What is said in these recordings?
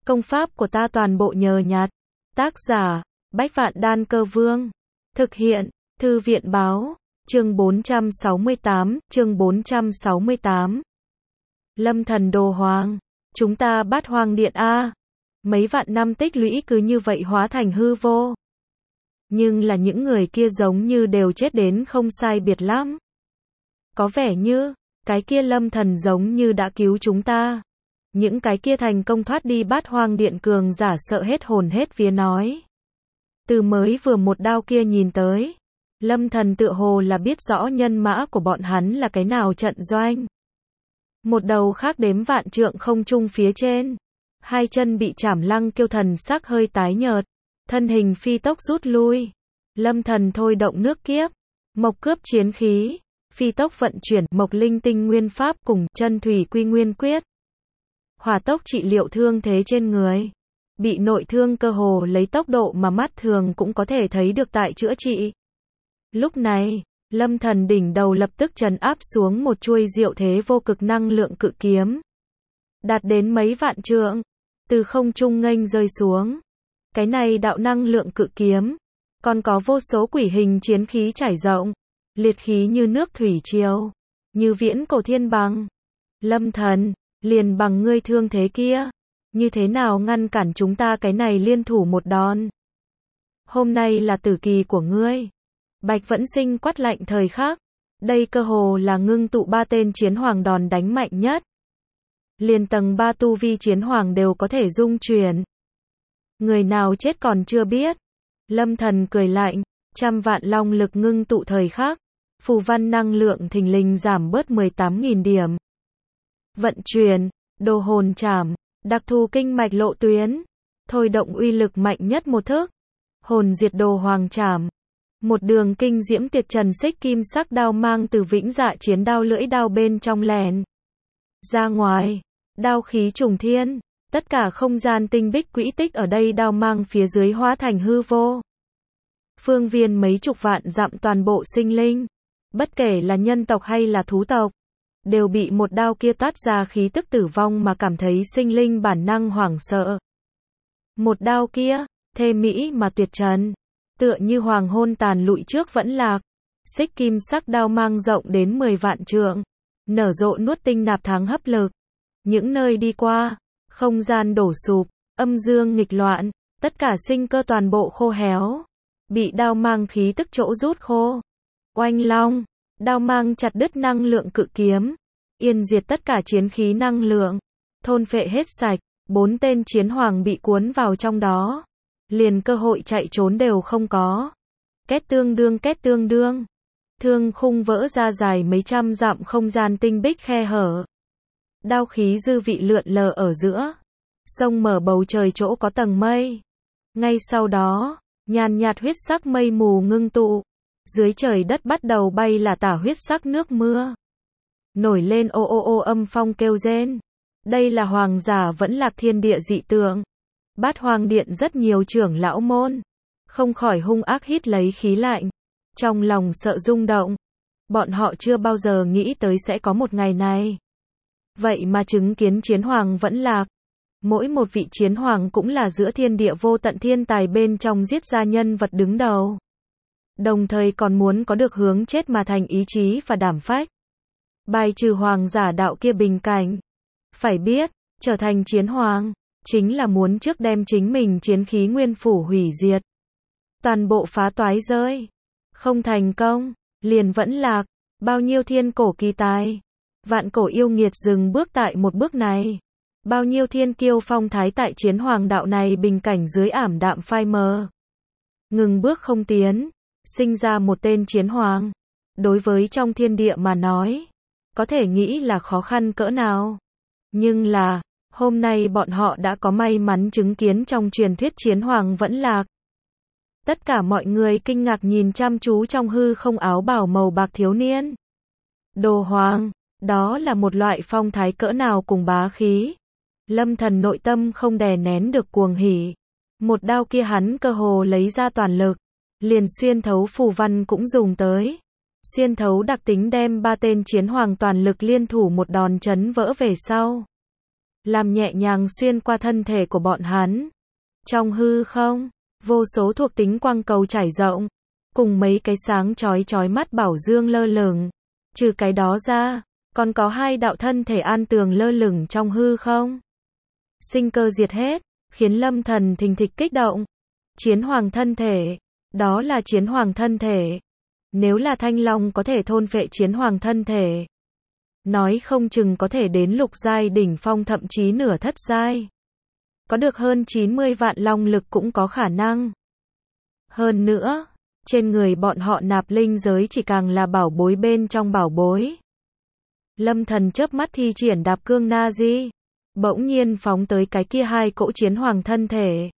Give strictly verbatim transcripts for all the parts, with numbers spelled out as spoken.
Công pháp của ta toàn bộ nhờ nhặt. Tác giả, Bách Vạn Đan Cơ Vương. Thực hiện, Thư viện Báo. Chương bốn trăm sáu mươi tám, chương bốn trăm sáu mươi tám. Lâm thần đồ hoàng. Chúng ta Bát Hoang Điện A. Mấy vạn năm tích lũy cứ như vậy hóa thành hư vô. Nhưng là những người kia giống như đều chết đến không sai biệt lắm. Có vẻ như, cái kia lâm thần giống như đã cứu chúng ta. Những cái kia thành công thoát đi Bát Hoang Điện cường giả sợ hết hồn hết vía nói. Từ mới vừa một đao kia nhìn tới, lâm thần tựa hồ là biết rõ nhân mã của bọn hắn là cái nào trận doanh. Một đầu khác đếm vạn trượng không trung phía trên, hai chân bị chảm lăng kiêu thần sắc hơi tái nhợt, thân hình phi tốc rút lui. Lâm thần thôi động nước kiếp, mộc cướp chiến khí, phi tốc vận chuyển mộc linh tinh nguyên pháp cùng chân thủy quy nguyên quyết. Hỏa tốc trị liệu thương thế trên người. Bị nội thương cơ hồ lấy tốc độ mà mắt thường cũng có thể thấy được tại chữa trị. Lúc này, lâm thần đỉnh đầu lập tức trấn áp xuống một chuôi diệu thế vô cực năng lượng cự kiếm. Đạt đến mấy vạn trượng, từ không trung nghênh rơi xuống. Cái này đạo năng lượng cự kiếm, còn có vô số quỷ hình chiến khí trải rộng, liệt khí như nước thủy triều, như viễn cổ thiên bằng. Lâm thần, liền bằng ngươi thương thế kia, như thế nào ngăn cản chúng ta cái này liên thủ một đòn. Hôm nay là tử kỳ của ngươi. Bạch Vẫn Sinh quát lạnh thời khắc. Đây cơ hồ là ngưng tụ ba tên chiến hoàng đòn đánh mạnh nhất. Liền tầng ba tu vi chiến hoàng đều có thể dung chuyển. Người nào chết còn chưa biết. Lâm thần cười lạnh, trăm vạn long lực ngưng tụ thời khắc. Phù văn năng lượng thình lình giảm bớt mười tám nghìn điểm. Vận chuyển, đồ hồn trảm, đặc thù kinh mạch lộ tuyến, thôi động uy lực mạnh nhất một thức. Hồn diệt đồ hoàng trảm. Một đường kinh diễm tuyệt trần xích kim sắc đao mang từ vĩnh dạ chiến đao lưỡi đao bên trong lèn ra ngoài, đao khí trùng thiên, tất cả không gian tinh bích quỹ tích ở đây đao mang phía dưới hóa thành hư vô. Phương viên mấy chục vạn dặm toàn bộ sinh linh, bất kể là nhân tộc hay là thú tộc, đều bị một đao kia toát ra khí tức tử vong mà cảm thấy sinh linh bản năng hoảng sợ. Một đao kia, thê mỹ mà tuyệt trần, tựa như hoàng hôn tàn lụi trước vẫn lạc. Xích kim sắc đao mang rộng đến mười vạn trượng, nở rộ nuốt tinh nạp tháng hấp lực. Những nơi đi qua, không gian đổ sụp, âm dương nghịch loạn, tất cả sinh cơ toàn bộ khô héo, bị đao mang khí tức chỗ rút khô. Oanh long, đao mang chặt đứt năng lượng cự kiếm, yên diệt tất cả chiến khí năng lượng, thôn phệ hết sạch. Bốn tên chiến hoàng bị cuốn vào trong đó, liền cơ hội chạy trốn đều không có. Két tương đương két tương đương, thương khung vỡ ra dài mấy trăm dặm không gian tinh bích khe hở. Đao khí dư vị lượn lờ ở giữa, sông mở bầu trời chỗ có tầng mây. Ngay sau đó, nhàn nhạt huyết sắc mây mù ngưng tụ, dưới trời đất bắt đầu bay là tả huyết sắc nước mưa. Nổi lên ô ô ô âm phong kêu rên. Đây là hoàng giả vẫn lạc thiên địa dị tượng. Bát Hoang Điện rất nhiều trưởng lão môn, không khỏi hung ác hít lấy khí lạnh, trong lòng sợ rung động. Bọn họ chưa bao giờ nghĩ tới sẽ có một ngày này. Vậy mà chứng kiến chiến hoàng vẫn lạc. Mỗi một vị chiến hoàng cũng là giữa thiên địa vô tận thiên tài bên trong giết ra nhân vật đứng đầu. Đồng thời còn muốn có được hướng chết mà thành ý chí và đảm phách. Bài trừ hoàng giả đạo kia bình cảnh. Phải biết, trở thành chiến hoàng, chính là muốn trước đem chính mình chiến khí nguyên phủ hủy diệt. Toàn bộ phá toái rơi. Không thành công, liền vẫn lạc. Bao nhiêu thiên cổ kỳ tài, vạn cổ yêu nghiệt dừng bước tại một bước này. Bao nhiêu thiên kiêu phong thái tại chiến hoàng đạo này bình cảnh dưới ảm đạm phai mờ. Ngừng bước không tiến, sinh ra một tên chiến hoàng. Đối với trong thiên địa mà nói, có thể nghĩ là khó khăn cỡ nào. Nhưng là, hôm nay bọn họ đã có may mắn chứng kiến trong truyền thuyết chiến hoàng vẫn lạc. Tất cả mọi người kinh ngạc nhìn chăm chú trong hư không áo bào màu bạc thiếu niên. Đồ hoàng, đó là một loại phong thái cỡ nào cùng bá khí. Lâm thần nội tâm không đè nén được cuồng hỉ. Một đao kia hắn cơ hồ lấy ra toàn lực, liền xuyên thấu phù văn cũng dùng tới. Xuyên thấu đặc tính đem ba tên chiến hoàng toàn lực liên thủ một đòn chấn vỡ về sau. làm nhẹ nhàng xuyên qua thân thể của bọn hắn. Trong hư không, vô số thuộc tính quang cầu trải rộng, cùng mấy cái sáng chói chói mắt bảo dương lơ lửng. Trừ cái đó ra, còn có hai đạo thân thể an tường lơ lửng trong hư không. Sinh cơ diệt hết, khiến Lâm Thần thình thịch kích động. Chiến hoàng thân thể, đó là chiến hoàng thân thể. Nếu là Thanh Long có thể thôn phệ chiến hoàng thân thể, nói không chừng có thể đến lục giai đỉnh phong, thậm chí nửa thất giai. Có được hơn chín mươi vạn long lực cũng có khả năng. Hơn nữa, trên người bọn họ nạp linh giới chỉ càng là bảo bối bên trong bảo bối. Lâm Thần chớp mắt thi triển đạp cương na di, bỗng nhiên phóng tới cái kia hai cỗ chiến hoàng thân thể.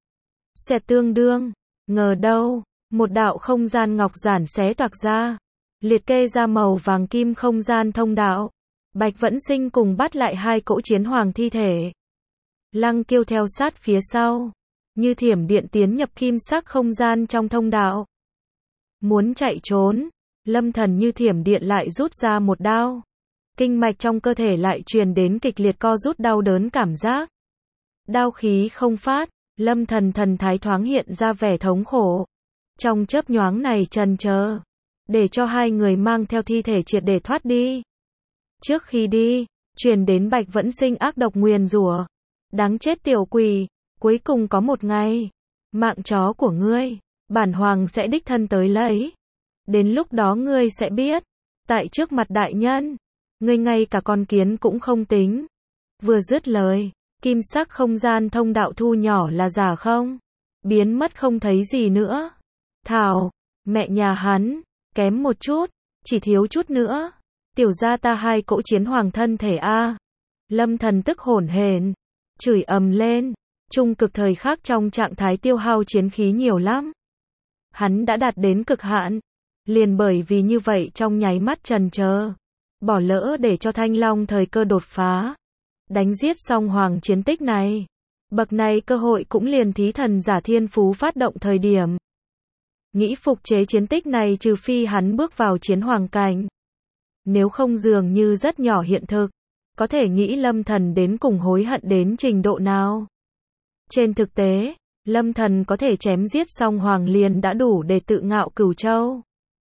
Xẹt tương đương, ngờ đâu, một đạo không gian ngọc giản xé toạc ra, liệt kê ra màu vàng kim không gian thông đạo. Bạch Vẫn Sinh cùng bắt lại hai cỗ chiến hoàng thi thể. Lăng Kiêu theo sát phía sau, như thiểm điện tiến nhập kim sắc không gian trong thông đạo. Muốn chạy trốn, Lâm Thần như thiểm điện lại rút ra một đao. Kinh mạch trong cơ thể lại truyền đến kịch liệt co rút đau đớn cảm giác. Đao khí không phát, Lâm Thần thần thái thoáng hiện ra vẻ thống khổ. Trong chớp nhoáng này trần chờ, để cho hai người mang theo thi thể triệt để thoát đi. Trước khi đi, truyền đến Bạch Vẫn Sinh ác độc nguyền rủa. Đáng chết tiểu quỷ, cuối cùng có một ngày, mạng chó của ngươi, bản hoàng sẽ đích thân tới lấy. Đến lúc đó ngươi sẽ biết, tại trước mặt đại nhân, ngươi ngay cả con kiến cũng không tính. Vừa dứt lời, kim sắc không gian thông đạo thu nhỏ là giả không, biến mất không thấy gì nữa. Thảo, mẹ nhà hắn, kém một chút, chỉ thiếu chút nữa. Tiểu gia ta hai cỗ chiến hoàng thân thể a. Lâm Thần tức hổn hển, chửi ầm lên, trung cực thời khắc trong trạng thái tiêu hao chiến khí nhiều lắm. Hắn đã đạt đến cực hạn, liền bởi vì như vậy trong nháy mắt trần chờ, bỏ lỡ để cho Thanh Long thời cơ đột phá, đánh giết xong hoàng chiến tích này. Bậc này cơ hội cũng liền thí thần giả thiên phú phát động thời điểm. Nghĩ phục chế chiến tích này trừ phi hắn bước vào chiến hoàng cảnh. Nếu không dường như rất nhỏ hiện thực. Có thể nghĩ Lâm Thần đến cùng hối hận đến trình độ nào. Trên thực tế, Lâm Thần có thể chém giết xong hoàng liền đã đủ để tự ngạo Cửu Châu.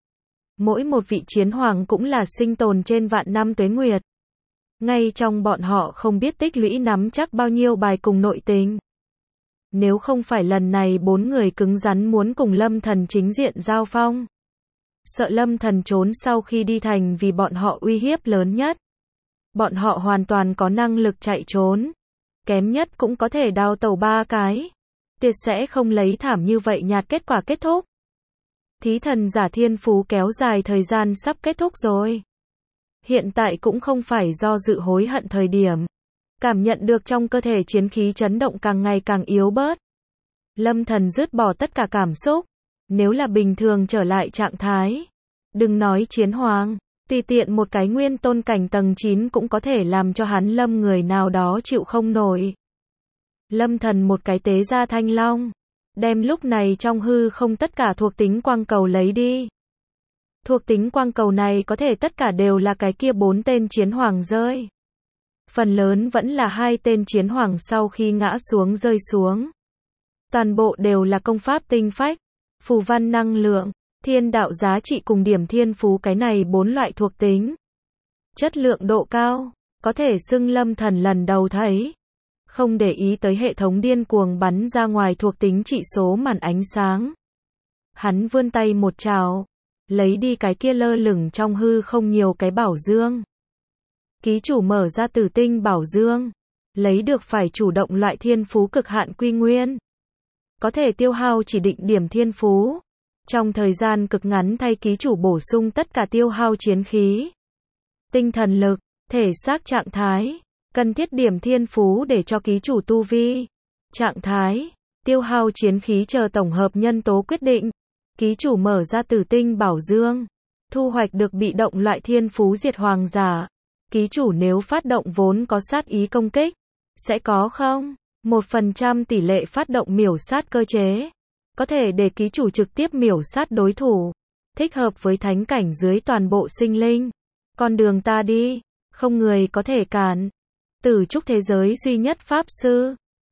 Mỗi một vị chiến hoàng cũng là sinh tồn trên vạn năm tuế nguyệt. Ngay trong bọn họ không biết tích lũy nắm chắc bao nhiêu bài cùng nội tình. Nếu không phải lần này bốn người cứng rắn muốn cùng Lâm Thần chính diện giao phong, sợ Lâm Thần trốn sau khi đi thành vì bọn họ uy hiếp lớn nhất. Bọn họ hoàn toàn có năng lực chạy trốn. Kém nhất cũng có thể đào tẩu ba cái. Tuyệt sẽ không lấy thảm như vậy nhạt kết quả kết thúc. Thí thần giả thiên phú kéo dài thời gian sắp kết thúc rồi. Hiện tại cũng không phải do dự hối hận thời điểm. Cảm nhận được trong cơ thể chiến khí chấn động càng ngày càng yếu bớt. Lâm Thần dứt bỏ tất cả cảm xúc. Nếu là bình thường trở lại trạng thái, đừng nói chiến hoàng, tùy tiện một cái nguyên tôn cảnh tầng chín cũng có thể làm cho hắn lâm người nào đó chịu không nổi. Lâm Thần một cái tế ra Thanh Long, đem lúc này trong hư không tất cả thuộc tính quang cầu lấy đi. Thuộc tính quang cầu này có thể tất cả đều là cái kia bốn tên chiến hoàng rơi. Phần lớn vẫn là hai tên chiến hoàng sau khi ngã xuống rơi xuống. Toàn bộ đều là công pháp tinh phách, phù văn năng lượng, thiên đạo giá trị cùng điểm thiên phú, cái này bốn loại thuộc tính. Chất lượng độ cao, có thể xưng Lâm Thần lần đầu thấy. Không để ý tới hệ thống điên cuồng bắn ra ngoài thuộc tính trị số màn ánh sáng. Hắn vươn tay một trào, lấy đi cái kia lơ lửng trong hư không nhiều cái bảo dương. Ký chủ mở ra Tử Tinh bảo dương, lấy được phải chủ động loại thiên phú cực hạn quy nguyên. Có thể tiêu hao chỉ định điểm thiên phú. Trong thời gian cực ngắn thay ký chủ bổ sung tất cả tiêu hao chiến khí, tinh thần lực, thể xác trạng thái, cần thiết điểm thiên phú để cho ký chủ tu vi, trạng thái, tiêu hao chiến khí chờ tổng hợp nhân tố quyết định. Ký chủ mở ra Tử Tinh bảo dương, thu hoạch được bị động loại thiên phú diệt hoàng giả. Ký chủ nếu phát động vốn có sát ý công kích, sẽ có không một phần trăm tỷ lệ phát động miểu sát cơ chế. Có thể để ký chủ trực tiếp miểu sát đối thủ. Thích hợp với thánh cảnh dưới toàn bộ sinh linh. Con đường ta đi, không người có thể cản. Tử trúc thế giới duy nhất Pháp Sư.